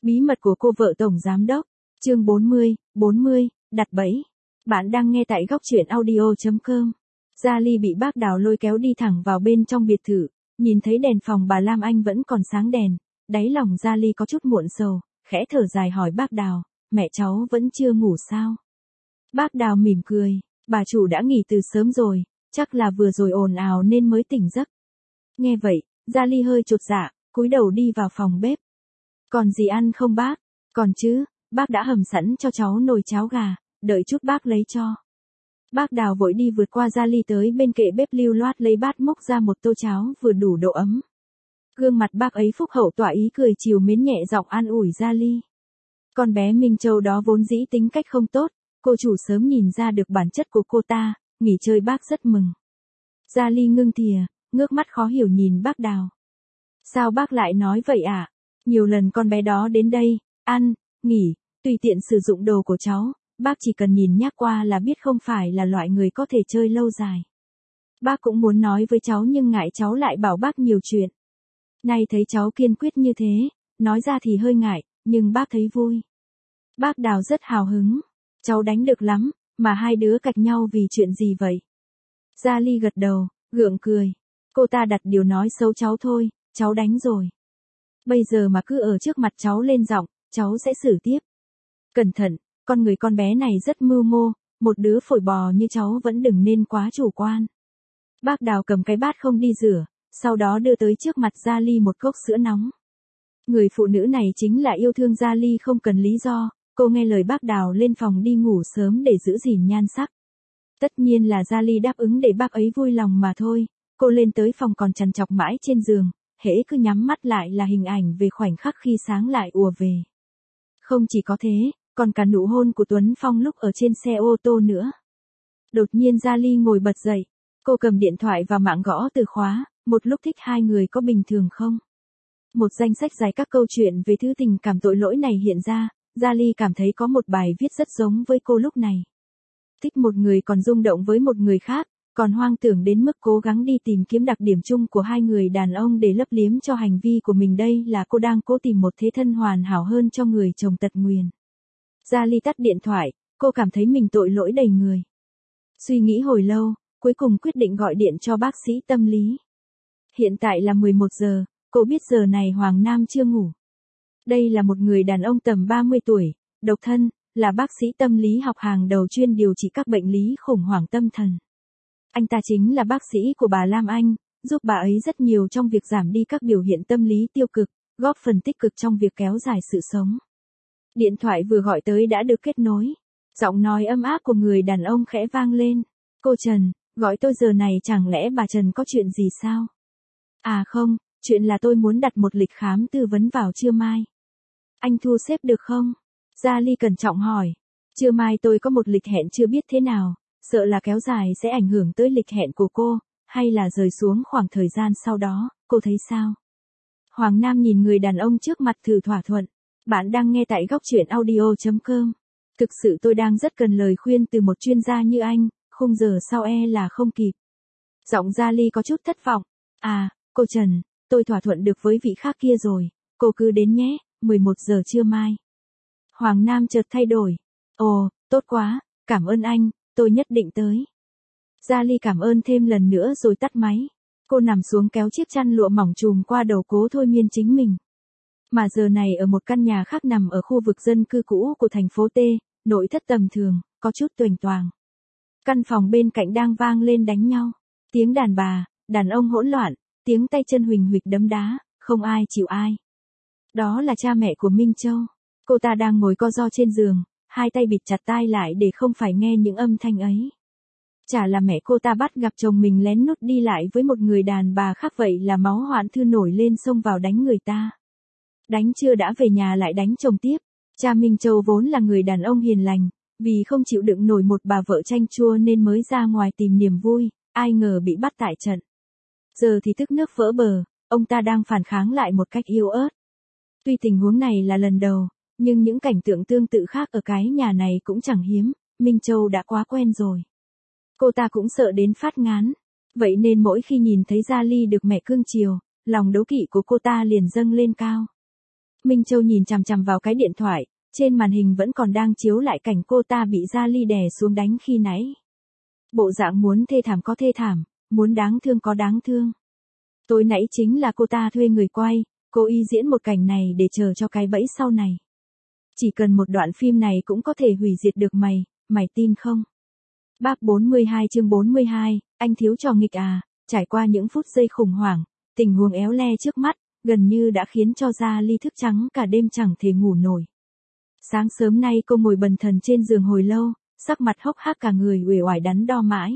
Bí mật của cô vợ tổng giám đốc. Chương 40, đặt bẫy. Bạn đang nghe tại góc truyện audio.com. Gia Ly bị bác Đào lôi kéo đi thẳng vào bên trong biệt thự, nhìn thấy đèn phòng bà Lam Anh vẫn còn sáng đèn, đáy lòng Gia Ly có chút muộn sầu, khẽ thở dài hỏi bác Đào, mẹ cháu vẫn chưa ngủ sao? Bác Đào mỉm cười, bà chủ đã nghỉ từ sớm rồi, chắc là vừa rồi ồn ào nên mới tỉnh giấc. Nghe vậy, Gia Ly hơi chột dạ, cúi đầu đi vào phòng bếp. Còn gì ăn không bác? Còn chứ, bác đã hầm sẵn cho cháu nồi cháo gà, đợi chút bác lấy cho. Bác Đào vội đi vượt qua Gia Ly tới bên kệ bếp lưu loát lấy bát múc ra một tô cháo vừa đủ độ ấm. Gương mặt bác ấy phúc hậu tỏa ý cười chiều mến nhẹ giọng an ủi Gia Ly. Con bé Minh Châu đó vốn dĩ tính cách không tốt, cô chủ sớm nhìn ra được bản chất của cô ta, nghỉ chơi bác rất mừng. Gia Ly ngưng thìa, ngước mắt khó hiểu nhìn bác Đào. Sao bác lại nói vậy ạ? Nhiều lần con bé đó đến đây, ăn, nghỉ, tùy tiện sử dụng đồ của cháu, bác chỉ cần nhìn nhắc qua là biết không phải là loại người có thể chơi lâu dài. Bác cũng muốn nói với cháu nhưng ngại cháu lại bảo bác nhiều chuyện. Nay thấy cháu kiên quyết như thế, nói ra thì hơi ngại, nhưng bác thấy vui. Bác Đào rất hào hứng. Cháu đánh được lắm, mà hai đứa cạch nhau vì chuyện gì vậy? Gia Ly gật đầu, gượng cười. Cô ta đặt điều nói xấu cháu thôi, cháu đánh rồi. Bây giờ mà cứ ở trước mặt cháu lên giọng, cháu sẽ xử tiếp. Cẩn thận, con người con bé này rất mưu mô, một đứa phổi bò như cháu vẫn đừng nên quá chủ quan. Bác Đào cầm cái bát không đi rửa, sau đó đưa tới trước mặt Gia Ly một cốc sữa nóng. Người phụ nữ này chính là yêu thương Gia Ly không cần lý do, cô nghe lời bác Đào lên phòng đi ngủ sớm để giữ gìn nhan sắc. Tất nhiên là Gia Ly đáp ứng để bác ấy vui lòng mà thôi, cô lên tới phòng còn trằn trọc mãi trên giường, hễ cứ nhắm mắt lại là hình ảnh về khoảnh khắc khi sáng lại ùa về. Không chỉ có thế, còn cả nụ hôn của Tuấn Phong lúc ở trên xe ô tô nữa. Đột nhiên Gia Ly ngồi bật dậy, cô cầm điện thoại và mạng gõ từ khóa, một lúc thích hai người có bình thường không? Một danh sách dài các câu chuyện về thứ tình cảm tội lỗi này hiện ra, Gia Ly cảm thấy có một bài viết rất giống với cô lúc này. Thích một người còn rung động với một người khác, còn hoang tưởng đến mức cố gắng đi tìm kiếm đặc điểm chung của hai người đàn ông để lấp liếm cho hành vi của mình, đây là cô đang cố tìm một thế thân hoàn hảo hơn cho người chồng tật nguyền. Gia Ly tắt điện thoại, cô cảm thấy mình tội lỗi đầy người. Suy nghĩ hồi lâu, cuối cùng quyết định gọi điện cho bác sĩ tâm lý. Hiện tại là 11 giờ, cô biết giờ này Hoàng Nam chưa ngủ. Đây là một người đàn ông tầm 30 tuổi, độc thân, là bác sĩ tâm lý học hàng đầu chuyên điều trị các bệnh lý khủng hoảng tâm thần. Anh ta chính là bác sĩ của bà Lam Anh, giúp bà ấy rất nhiều trong việc giảm đi các biểu hiện tâm lý tiêu cực, góp phần tích cực trong việc kéo dài sự sống. Điện thoại vừa gọi tới đã được kết nối. Giọng nói ấm áp của người đàn ông khẽ vang lên. Cô Trần, gọi tôi giờ này chẳng lẽ bà Trần có chuyện gì sao? À không, chuyện là tôi muốn đặt một lịch khám tư vấn vào trưa mai. Anh thu xếp được không? Gia Ly cẩn trọng hỏi. Trưa mai tôi có một lịch hẹn chưa biết thế nào, sợ là kéo dài sẽ ảnh hưởng tới lịch hẹn của cô, hay là rời xuống khoảng thời gian sau đó, cô thấy sao? Hoàng Nam nhìn người đàn ông trước mặt thử thỏa thuận. Bạn đang nghe tại góc truyện audio.com. Thực sự tôi đang rất cần lời khuyên từ một chuyên gia như anh, khung giờ sau là không kịp. Giọng Gia Ly có chút thất vọng. À, cô Trần, tôi thỏa thuận được với vị khác kia rồi, cô cứ đến nhé, 11 giờ trưa mai. Hoàng Nam chợt thay đổi. Ồ, tốt quá, cảm ơn anh, tôi nhất định tới. Gia Ly cảm ơn thêm lần nữa rồi tắt máy. Cô nằm xuống kéo chiếc chăn lụa mỏng trùm qua đầu cố thôi miên chính mình. Mà giờ này ở một căn nhà khác nằm ở khu vực dân cư cũ của thành phố T, nội thất tầm thường, có chút toành toàng. Căn phòng bên cạnh đang vang lên đánh nhau. Tiếng đàn bà, đàn ông hỗn loạn, tiếng tay chân huỳnh huỵch đấm đá, không ai chịu ai. Đó là cha mẹ của Minh Châu. Cô ta đang ngồi co ro trên giường, hai tay bịt chặt tai lại để không phải nghe những âm thanh ấy. Chả là mẹ cô ta bắt gặp chồng mình lén nút đi lại với một người đàn bà khác, vậy là máu hoạn thư nổi lên xông vào đánh người ta. Đánh chưa đã về nhà lại đánh chồng tiếp. Cha Minh Châu vốn là người đàn ông hiền lành, vì không chịu đựng nổi một bà vợ chanh chua nên mới ra ngoài tìm niềm vui, ai ngờ bị bắt tại trận. Giờ thì tức nước vỡ bờ, ông ta đang phản kháng lại một cách yếu ớt. Tuy tình huống này là lần đầu, nhưng những cảnh tượng tương tự khác ở cái nhà này cũng chẳng hiếm, Minh Châu đã quá quen rồi. Cô ta cũng sợ đến phát ngán, vậy nên mỗi khi nhìn thấy Gia Ly được mẹ cưng chiều, lòng đố kỵ của cô ta liền dâng lên cao. Minh Châu nhìn chằm chằm vào cái điện thoại, trên màn hình vẫn còn đang chiếu lại cảnh cô ta bị Gia Ly đè xuống đánh khi nãy. Bộ dạng muốn thê thảm có thê thảm, muốn đáng thương có đáng thương. Tối nãy chính là cô ta thuê người quay, cố ý diễn một cảnh này để chờ cho cái bẫy sau này. Chỉ cần một đoạn phim này cũng có thể hủy diệt được mày, mày tin không? Bác 42 chương 42, anh thiếu trò nghịch à, trải qua những phút giây khủng hoảng, tình huống éo le trước mắt, gần như đã khiến cho Gia Ly thức trắng cả đêm chẳng thể ngủ nổi. Sáng sớm nay cô ngồi bần thần trên giường hồi lâu, sắc mặt hốc hác cả người uể oải đắn đo mãi.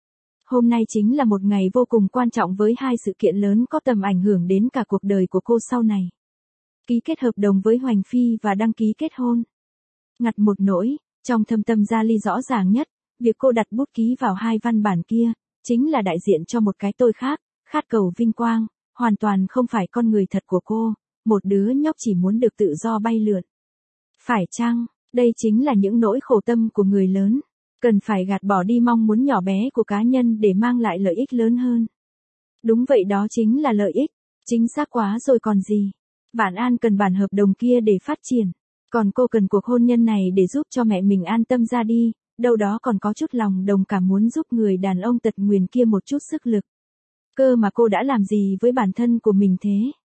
Hôm nay chính là một ngày vô cùng quan trọng với hai sự kiện lớn có tầm ảnh hưởng đến cả cuộc đời của cô sau này. Ký kết hợp đồng với Hoành Phi và đăng ký kết hôn. Ngặt một nỗi, trong thâm tâm Gia Ly rõ ràng nhất, việc cô đặt bút ký vào hai văn bản kia, chính là đại diện cho một cái tôi khác, khát cầu vinh quang, hoàn toàn không phải con người thật của cô, một đứa nhóc chỉ muốn được tự do bay lượn. Phải chăng, đây chính là những nỗi khổ tâm của người lớn, cần phải gạt bỏ đi mong muốn nhỏ bé của cá nhân để mang lại lợi ích lớn hơn. Đúng vậy, đó chính là lợi ích, chính xác quá rồi còn gì. Vạn An cần bản hợp đồng kia để phát triển, còn cô cần cuộc hôn nhân này để giúp cho mẹ mình an tâm ra đi, đâu đó còn có chút lòng đồng cảm muốn giúp người đàn ông tật nguyền kia một chút sức lực. Cơ mà cô đã làm gì với bản thân của mình thế?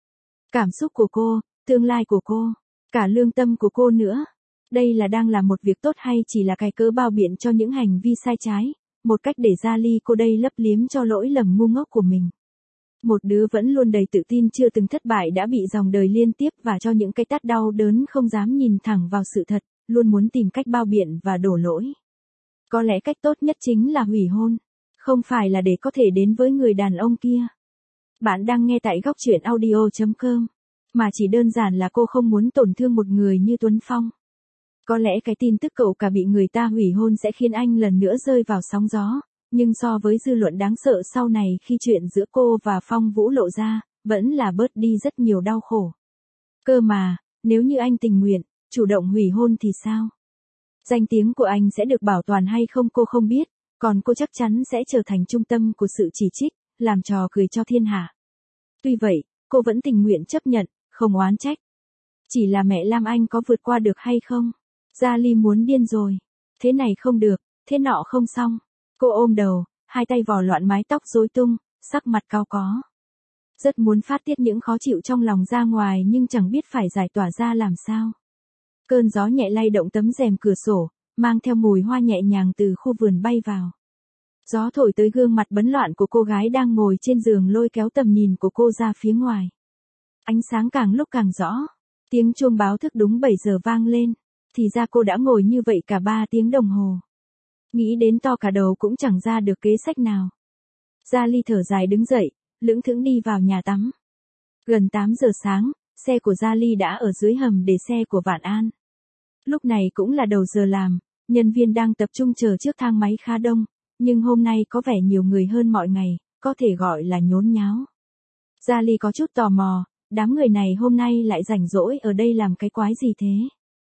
Cảm xúc của cô, tương lai của cô, cả lương tâm của cô nữa. Đây là đang làm một việc tốt hay chỉ là cái cớ bao biện cho những hành vi sai trái, một cách để Gia Ly cô đây lấp liếm cho lỗi lầm ngu ngốc của mình. Một đứa vẫn luôn đầy tự tin chưa từng thất bại đã bị dòng đời liên tiếp và cho những cái tát đau đớn không dám nhìn thẳng vào sự thật, luôn muốn tìm cách bao biện và đổ lỗi. Có lẽ cách tốt nhất chính là hủy hôn, không phải là để có thể đến với người đàn ông kia. Bạn đang nghe tại góc truyện audio.com, mà chỉ đơn giản là cô không muốn tổn thương một người như Tuấn Phong. Có lẽ cái tin tức cậu cả bị người ta hủy hôn sẽ khiến anh lần nữa rơi vào sóng gió, nhưng so với dư luận đáng sợ sau này khi chuyện giữa cô và Phong Vũ lộ ra, vẫn là bớt đi rất nhiều đau khổ. Cơ mà, nếu như anh tình nguyện, chủ động hủy hôn thì sao? Danh tiếng của anh sẽ được bảo toàn hay không cô không biết, còn cô chắc chắn sẽ trở thành trung tâm của sự chỉ trích, làm trò cười cho thiên hạ. Tuy vậy, cô vẫn tình nguyện chấp nhận, không oán trách. Chỉ là mẹ Lam Anh có vượt qua được hay không? Gia Ly muốn điên rồi. Thế này không được, thế nọ không xong. Cô ôm đầu, hai tay vò loạn mái tóc rối tung, sắc mặt cau có. Rất muốn phát tiết những khó chịu trong lòng ra ngoài nhưng chẳng biết phải giải tỏa ra làm sao. Cơn gió nhẹ lay động tấm rèm cửa sổ, mang theo mùi hoa nhẹ nhàng từ khu vườn bay vào. Gió thổi tới gương mặt bấn loạn của cô gái đang ngồi trên giường lôi kéo tầm nhìn của cô ra phía ngoài. Ánh sáng càng lúc càng rõ. Tiếng chuông báo thức đúng 7 giờ vang lên. Thì ra cô đã ngồi như vậy cả 3 tiếng đồng hồ. Nghĩ đến to cả đầu cũng chẳng ra được kế sách nào. Gia Ly thở dài đứng dậy, lững thững đi vào nhà tắm. Gần 8 giờ sáng, xe của Gia Ly đã ở dưới hầm để xe của Vạn An. Lúc này cũng là đầu giờ làm, nhân viên đang tập trung chờ trước thang máy khá đông, nhưng hôm nay có vẻ nhiều người hơn mọi ngày, có thể gọi là nhốn nháo. Gia Ly có chút tò mò, đám người này hôm nay lại rảnh rỗi ở đây làm cái quái gì thế?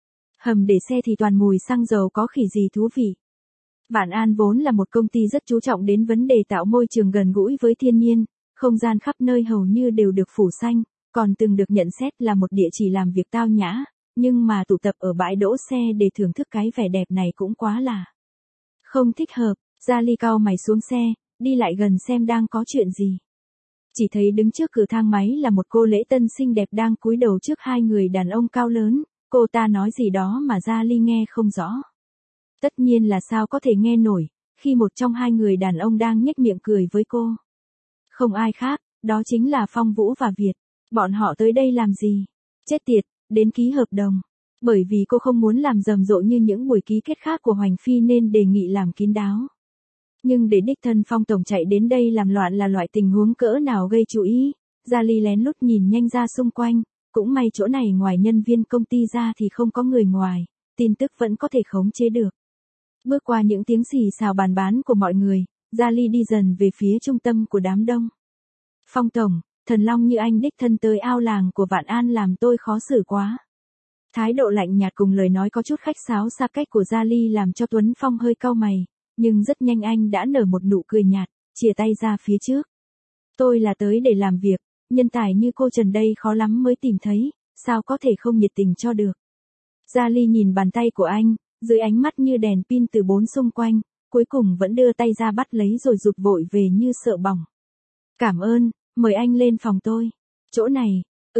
Hầm để xe thì toàn mùi xăng dầu có khỉ gì thú vị. Vạn An vốn là một công ty rất chú trọng đến vấn đề tạo môi trường gần gũi với thiên nhiên, không gian khắp nơi hầu như đều được phủ xanh, còn từng được nhận xét là một địa chỉ làm việc tao nhã, nhưng mà tụ tập ở bãi đỗ xe để thưởng thức cái vẻ đẹp này cũng quá là không thích hợp. Gia Ly cau mày xuống xe, đi lại gần xem đang có chuyện gì. Chỉ thấy đứng trước cửa thang máy là một cô lễ tân xinh đẹp đang cúi đầu trước hai người đàn ông cao lớn, cô ta nói gì đó mà Gia Ly nghe không rõ. Tất nhiên là sao có thể nghe nổi, khi một trong hai người đàn ông đang nhếch miệng cười với cô. Không ai khác, đó chính là Phong Vũ và Việt. Bọn họ tới đây làm gì? Chết tiệt, đến ký hợp đồng. Bởi vì cô không muốn làm rầm rộ như những buổi ký kết khác của Hoành Phi nên đề nghị làm kín đáo. Nhưng để đích thân Phong tổng chạy đến đây làm loạn là loại tình huống cỡ nào gây chú ý. Gia Ly lén lút nhìn nhanh ra xung quanh, cũng may chỗ này ngoài nhân viên công ty ra thì không có người ngoài, tin tức vẫn có thể khống chế được. Bước qua những tiếng xì xào bàn bán của mọi người, Gia Ly đi dần về phía trung tâm của đám đông. Phong tổng, thần long như anh đích thân tới ao làng của Vạn An làm tôi khó xử quá. Thái độ lạnh nhạt cùng lời nói có chút khách sáo xa cách của Gia Ly làm cho Tuấn Phong hơi cau mày, nhưng rất nhanh anh đã nở một nụ cười nhạt, chìa tay ra phía trước. Tôi là tới để làm việc, nhân tài như cô Trần đây khó lắm mới tìm thấy, sao có thể không nhiệt tình cho được. Gia Ly nhìn bàn tay của anh, dưới ánh mắt như đèn pin từ bốn xung quanh, cuối cùng vẫn đưa tay ra bắt lấy rồi rụt vội về như sợ bỏng. Cảm ơn, mời anh lên phòng tôi. Chỗ này,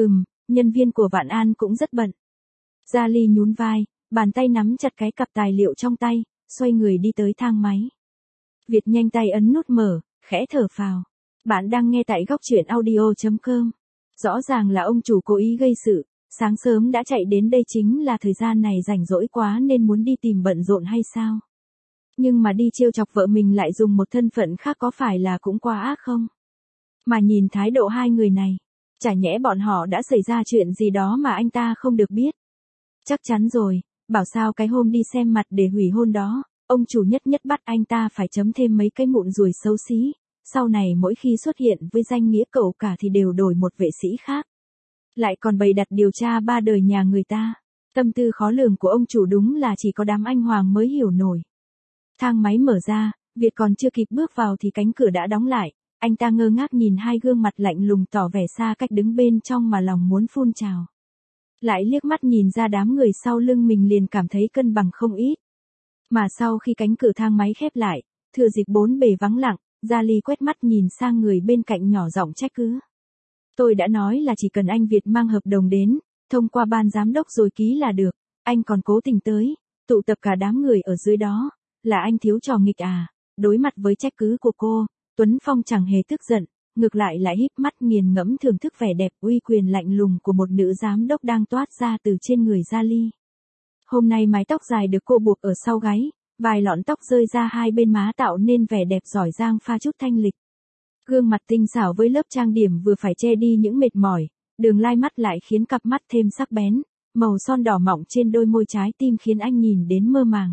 nhân viên của Vạn An cũng rất bận. Gia Ly nhún vai, bàn tay nắm chặt cái cặp tài liệu trong tay, xoay người đi tới thang máy. Việt nhanh tay ấn nút mở, khẽ thở phào. Bạn đang nghe tại góc truyện audio.com. Rõ ràng là ông chủ cố ý gây sự, sáng sớm đã chạy đến đây chính là thời gian này rảnh rỗi quá nên muốn đi tìm bận rộn hay sao? Nhưng mà đi trêu chọc vợ mình lại dùng một thân phận khác có phải là cũng quá ác không? Mà nhìn thái độ hai người này, chả nhẽ bọn họ đã xảy ra chuyện gì đó mà anh ta không được biết. Chắc chắn rồi, bảo sao cái hôm đi xem mặt để hủy hôn đó, ông chủ nhất bắt anh ta phải chấm thêm mấy cái mụn ruồi xấu xí, sau này mỗi khi xuất hiện với danh nghĩa cậu cả thì đều đổi một vệ sĩ khác. Lại còn bày đặt điều tra ba đời nhà người ta. Tâm tư khó lường của ông chủ đúng là chỉ có đám anh hoàng mới hiểu nổi. Thang máy mở ra, Việt còn chưa kịp bước vào thì cánh cửa đã đóng lại, anh ta ngơ ngác nhìn hai gương mặt lạnh lùng tỏ vẻ xa cách đứng bên trong mà lòng muốn phun trào. Lại liếc mắt nhìn ra đám người sau lưng mình liền cảm thấy cân bằng không ít. Mà sau khi cánh cửa thang máy khép lại, thừa dịp bốn bề vắng lặng, Gia Ly quét mắt nhìn sang người bên cạnh nhỏ giọng trách cứ. Tôi đã nói là chỉ cần anh Việt mang hợp đồng đến, thông qua ban giám đốc rồi ký là được, anh còn cố tình tới, tụ tập cả đám người ở dưới đó, là anh thiếu trò nghịch à? Đối mặt với trách cứ của cô, Tuấn Phong chẳng hề tức giận, ngược lại híp mắt nghiền ngẫm thưởng thức vẻ đẹp uy quyền lạnh lùng của một nữ giám đốc đang toát ra từ trên người Gia Ly. Hôm nay mái tóc dài được cô buộc ở sau gáy, vài lọn tóc rơi ra hai bên má tạo nên vẻ đẹp giỏi giang pha chút thanh lịch. Gương mặt tinh xảo với lớp trang điểm vừa phải che đi những mệt mỏi, đường lai mắt lại khiến cặp mắt thêm sắc bén, màu son đỏ mọng trên đôi môi trái tim khiến anh nhìn đến mơ màng.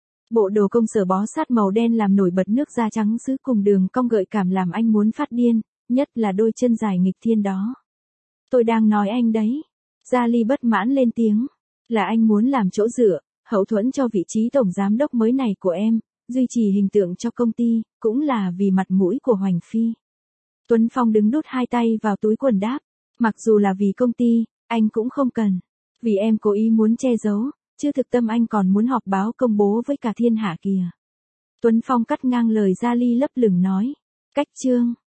Bộ đồ công sở bó sát màu đen làm nổi bật nước da trắng sứ cùng đường cong gợi cảm làm anh muốn phát điên, nhất là đôi chân dài nghịch thiên đó. Tôi đang nói anh đấy. Gia Ly bất mãn lên tiếng. Là anh muốn làm chỗ dựa, hậu thuẫn cho vị trí tổng giám đốc mới này của em, duy trì hình tượng cho công ty, cũng là vì mặt mũi của Hoành Phi. Tuấn Phong đứng đút hai tay vào túi quần đáp. Mặc dù là vì công ty, anh cũng không cần. Vì em cố ý muốn che giấu, chứ thực tâm anh còn muốn họp báo công bố với cả thiên hạ kìa. Tuấn Phong cắt ngang lời Gia Ly lấp lửng nói. Cách chương.